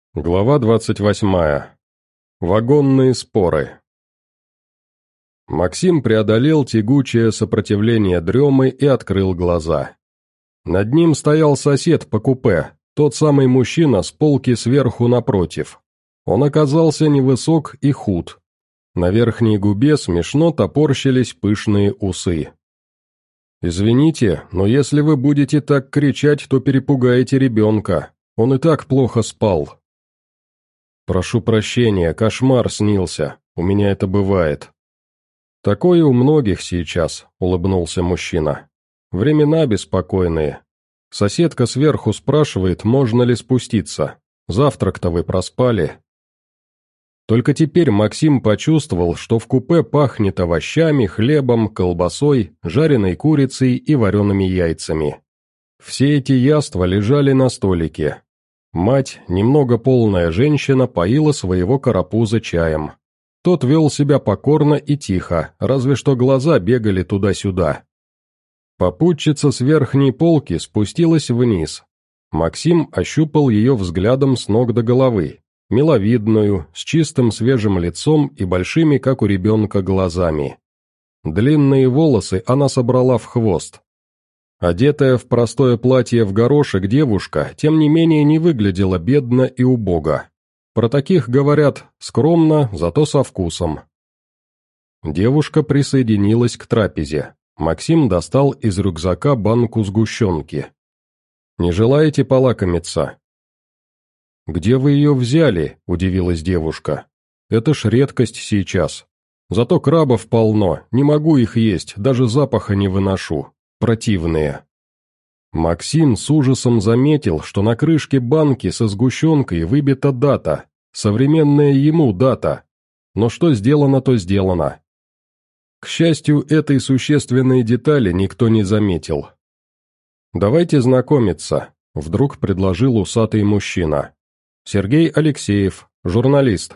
Глава 28. Вагонные споры. Максим преодолел тягучее сопротивление дремы и открыл глаза. Над ним стоял сосед по купе, тот самый мужчина с полки сверху напротив. Он оказался невысок и худ. На верхней губе смешно топорщились пышные усы. «Извините, но если вы будете так кричать, то перепугаете ребенка. Он и так плохо спал». «Прошу прощения, кошмар снился, у меня это бывает». «Такое у многих сейчас», — улыбнулся мужчина. «Времена беспокойные. Соседка сверху спрашивает, можно ли спуститься. Завтрак-то вы проспали». Только теперь Максим почувствовал, что в купе пахнет овощами, хлебом, колбасой, жареной курицей и вареными яйцами. Все эти яства лежали на столике. Мать, немного полная женщина, поила своего карапуза чаем. Тот вел себя покорно и тихо, разве что глаза бегали туда-сюда. Попутчица с верхней полки спустилась вниз. Максим ощупал ее взглядом с ног до головы, миловидную, с чистым свежим лицом и большими, как у ребенка, глазами. Длинные волосы она собрала в хвост. Одетая в простое платье в горошек девушка, тем не менее, не выглядела бедно и убого. Про таких говорят скромно, зато со вкусом. Девушка присоединилась к трапезе. Максим достал из рюкзака банку сгущенки. «Не желаете полакомиться?» «Где вы ее взяли?» – удивилась девушка. «Это ж редкость сейчас. Зато крабов полно, не могу их есть, даже запаха не выношу. Противные». Максим с ужасом заметил, что на крышке банки со сгущенкой выбита дата, современная ему дата. Но что сделано, то сделано. К счастью, этой существенной детали никто не заметил. «Давайте знакомиться», — вдруг предложил усатый мужчина. «Сергей Алексеев, журналист».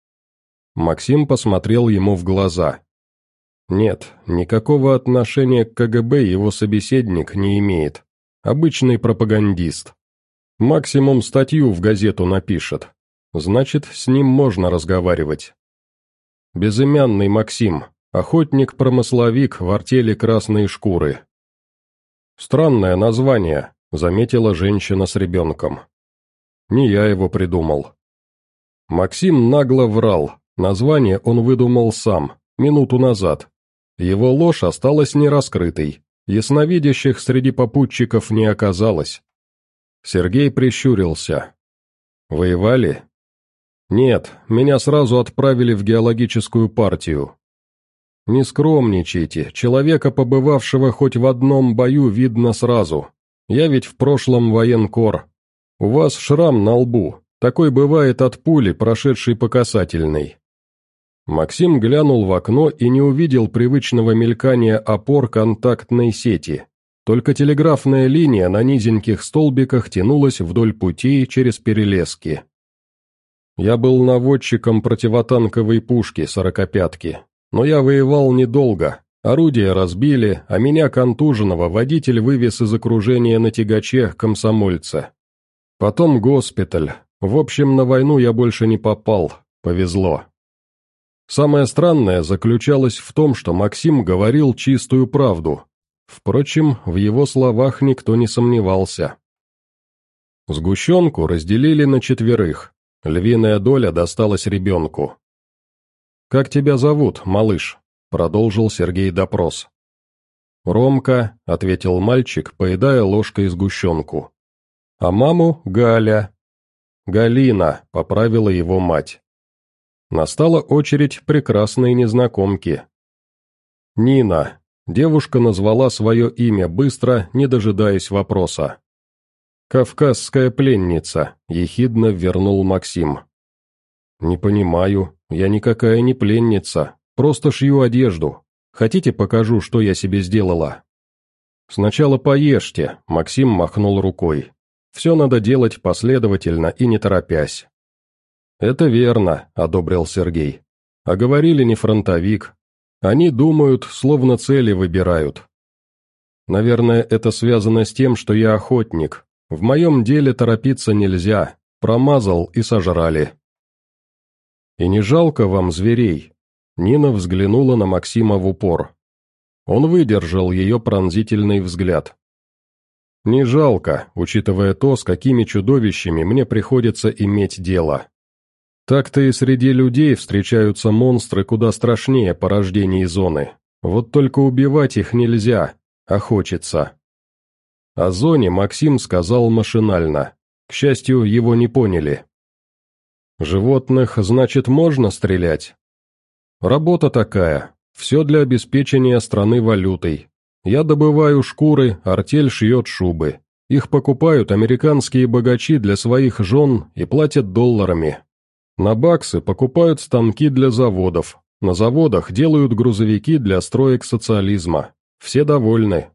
Максим посмотрел ему в глаза. Нет, никакого отношения к КГБ его собеседник не имеет. Обычный пропагандист. Максимум статью в газету напишет. Значит, с ним можно разговаривать. Безымянный Максим, охотник-промысловик в артели «Красные шкуры». «Странное название», — заметила женщина с ребенком. «Не я его придумал». Максим нагло врал, название он выдумал сам, минуту назад. Его ложь осталась нераскрытой, ясновидящих среди попутчиков не оказалось. Сергей прищурился. «Воевали?» «Нет, меня сразу отправили в геологическую партию». «Не скромничайте, человека, побывавшего хоть в одном бою, видно сразу. Я ведь в прошлом военкор. У вас шрам на лбу, такой бывает от пули, прошедшей по касательной». Максим глянул в окно и не увидел привычного мелькания опор контактной сети. Только телеграфная линия на низеньких столбиках тянулась вдоль путей через перелески. Я был наводчиком противотанковой пушки «сорокопятки», но я воевал недолго. Орудия разбили, а меня, контуженного, водитель вывез из окружения на тягаче комсомольца. Потом госпиталь. В общем, на войну я больше не попал. Повезло. Самое странное заключалось в том, что Максим говорил чистую правду. Впрочем, в его словах никто не сомневался. Сгущенку разделили на 4. Львиная доля досталась ребенку. «Как тебя зовут, малыш?» — продолжил Сергей допрос. «Ромка», — ответил мальчик, поедая ложкой сгущенку. «А маму — Галя». «Галина», — поправила его мать. Настала очередь прекрасной незнакомки. «Нина», — девушка назвала свое имя быстро, не дожидаясь вопроса. «Кавказская пленница», — ехидно вернул Максим. «Не понимаю, я никакая не пленница, просто шью одежду. Хотите, покажу, что я себе сделала?» «Сначала поешьте», — Максим махнул рукой. «Все надо делать последовательно и не торопясь». «Это верно», — одобрил Сергей. «А говорили не фронтовик. Они думают, словно цели выбирают». «Наверное, это связано с тем, что я охотник. В моем деле торопиться нельзя. промазал и сожрали. «И не жалко вам зверей?» Нина взглянула на Максима в упор. Он выдержал ее пронзительный взгляд. «Не жалко, учитывая то, с какими чудовищами мне приходится иметь дело. Так-то и среди людей встречаются монстры куда страшнее порождений зоны. Вот только убивать их нельзя, а хочется». О зоне Максим сказал машинально. К счастью, его не поняли. «Животных, значит, можно стрелять?» «Работа такая. Все для обеспечения страны валютой. Я добываю шкуры, артель шьет шубы. Их покупают американские богачи для своих жен и платят долларами. На баксы покупают станки для заводов. На заводах делают грузовики для строек социализма. Все довольны».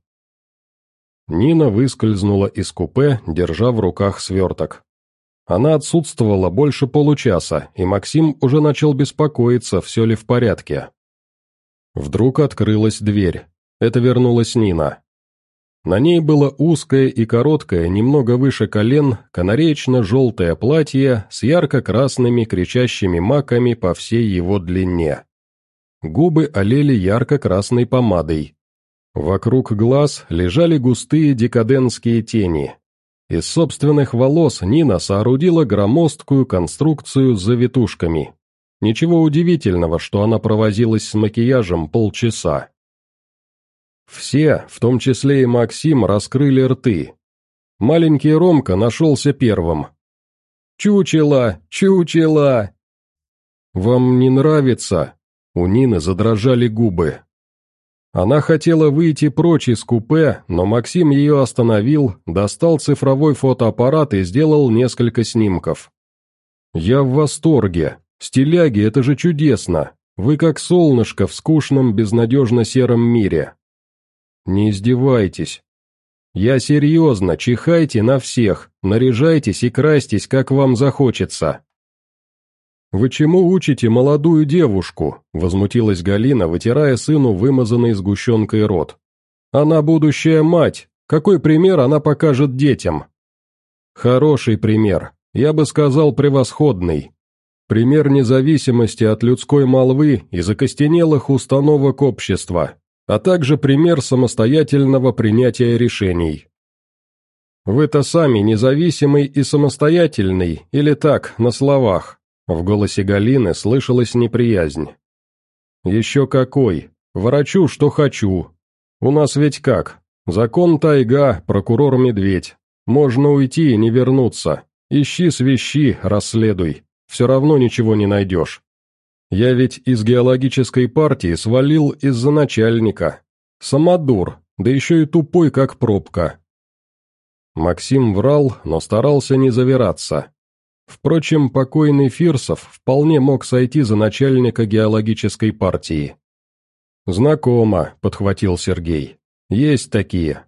Нина выскользнула из купе, держа в руках сверток. Она отсутствовала больше получаса, и Максим уже начал беспокоиться, все ли в порядке. Вдруг открылась дверь. Это вернулась Нина. На ней было узкое и короткое, немного выше колен, канареечно-желтое платье с ярко-красными кричащими маками по всей его длине. Губы олели ярко-красной помадой. Вокруг глаз лежали густые декадентские тени. Из собственных волос Нина соорудила громоздкую конструкцию с завитушками. Ничего удивительного, что она провозилась с макияжем полчаса. Все, в том числе и Максим, раскрыли рты. Маленький Ромка нашелся первым. «Чучело! Чучело!» «Вам не нравится?» У Нины задрожали губы. Она хотела выйти прочь из купе, но Максим ее остановил, достал цифровой фотоаппарат и сделал несколько снимков. «Я в восторге. Стиляги, это же чудесно. Вы как солнышко в скучном, безнадежно сером мире». «Не издевайтесь». «Я серьезно, чихайте на всех, наряжайтесь и красьтесь, как вам захочется». «Вы чему учите молодую девушку?» — возмутилась Галина, вытирая сыну вымазанный сгущенкой рот. «Она будущая мать. Какой пример она покажет детям?» «Хороший пример. Я бы сказал, превосходный. Пример независимости от людской молвы и закостенелых установок общества, а также пример самостоятельного принятия решений». «Вы-то сами независимый и самостоятельный, или так, на словах?» В голосе Галины слышалась неприязнь. «Еще какой! Ворочу, что хочу. У нас ведь как? Закон тайга, прокурор медведь. Можно уйти и не вернуться. Ищи свищи, расследуй. Все равно ничего не найдешь. Я ведь из геологической партии свалил из-за начальника. Самодур, да еще и тупой, как пробка». Максим врал, но старался не завираться. Впрочем, покойный Фирсов вполне мог сойти за начальника геологической партии. «Знакомо», — подхватил Сергей. «Есть такие».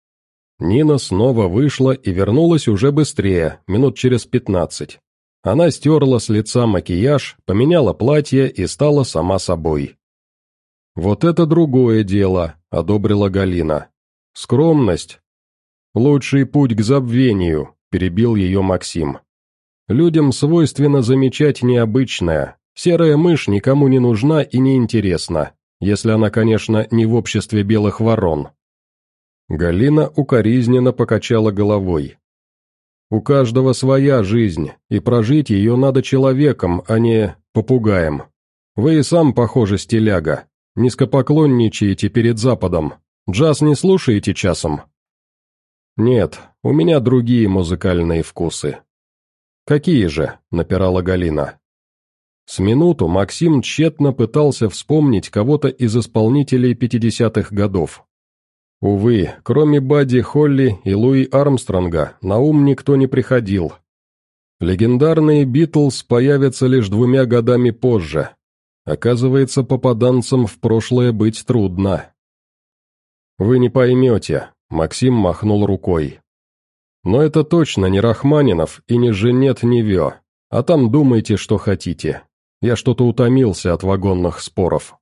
Нина снова вышла и вернулась уже быстрее, минут через 15. Она стерла с лица макияж, поменяла платье и стала сама собой. «Вот это другое дело», — одобрила Галина. «Скромность. Лучший путь к забвению», — перебил ее Максим. «Людям свойственно замечать необычное. Серая мышь никому не нужна и не интересна, если она, конечно, не в обществе белых ворон». Галина укоризненно покачала головой. «У каждого своя жизнь, и прожить ее надо человеком, а не попугаем. Вы и сам, похоже, стиляга. Низкопоклонничаете перед Западом. Джаз не слушаете часом?» «Нет, у меня другие музыкальные вкусы». «Какие же?» — напирала Галина. С минуту Максим тщетно пытался вспомнить кого-то из исполнителей 50-х годов. Увы, кроме Бадди Холли и Луи Армстронга, на ум никто не приходил. Легендарные «Битлз» появятся лишь 2 годами позже. Оказывается, попаданцам в прошлое быть трудно. «Вы не поймете», — Максим махнул рукой. «Но это точно не Рахманинов и не Женет Невё, а там думайте, что хотите. Я что-то утомился от вагонных споров».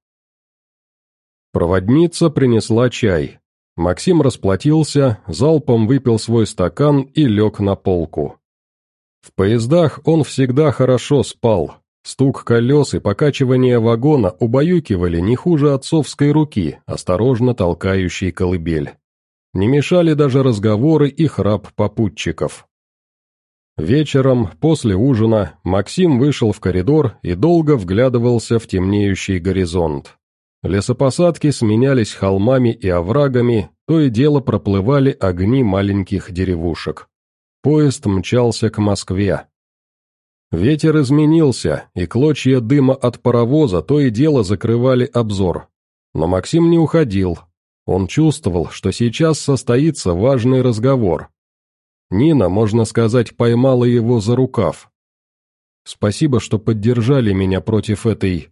Проводница принесла чай. Максим расплатился, залпом выпил свой стакан и лег на полку. В поездах он всегда хорошо спал. Стук колес и покачивание вагона убаюкивали не хуже отцовской руки, осторожно толкающей колыбель. Не мешали даже разговоры и храп попутчиков. Вечером, после ужина, Максим вышел в коридор и долго вглядывался в темнеющий горизонт. Лесопосадки сменялись холмами и оврагами, то и дело проплывали огни маленьких деревушек. Поезд мчался к Москве. Ветер изменился, и клочья дыма от паровоза то и дело закрывали обзор. Но Максим не уходил. Он чувствовал, что сейчас состоится важный разговор. Нина, можно сказать, поймала его за рукав. «Спасибо, что поддержали меня против этой...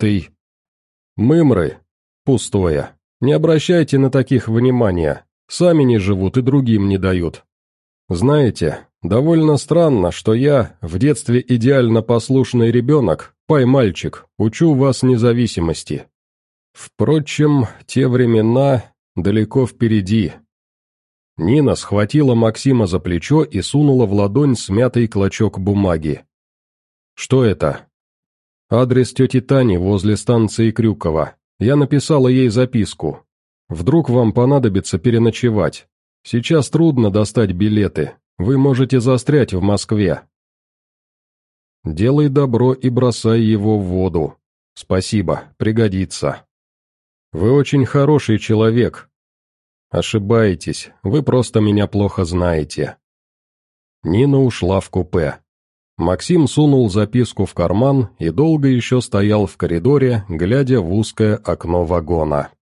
Мымры. Пустое. Не обращайте на таких внимания. Сами не живут и другим не дают. Знаете, довольно странно, что я, в детстве идеально послушный ребенок, пай-мальчик, учу вас независимости. Впрочем, те времена далеко впереди». Нина схватила Максима за плечо и сунула в ладонь смятый клочок бумаги. «Что это?» «Адрес тети Тани возле станции Крюкова. Я написала ей записку. Вдруг вам понадобится переночевать. Сейчас трудно достать билеты. Вы можете застрять в Москве». «Делай добро и бросай его в воду. Спасибо, пригодится. Вы очень хороший человек». «Ошибаетесь, вы просто меня плохо знаете». Нина ушла в купе. Максим сунул записку в карман и долго еще стоял в коридоре, глядя в узкое окно вагона.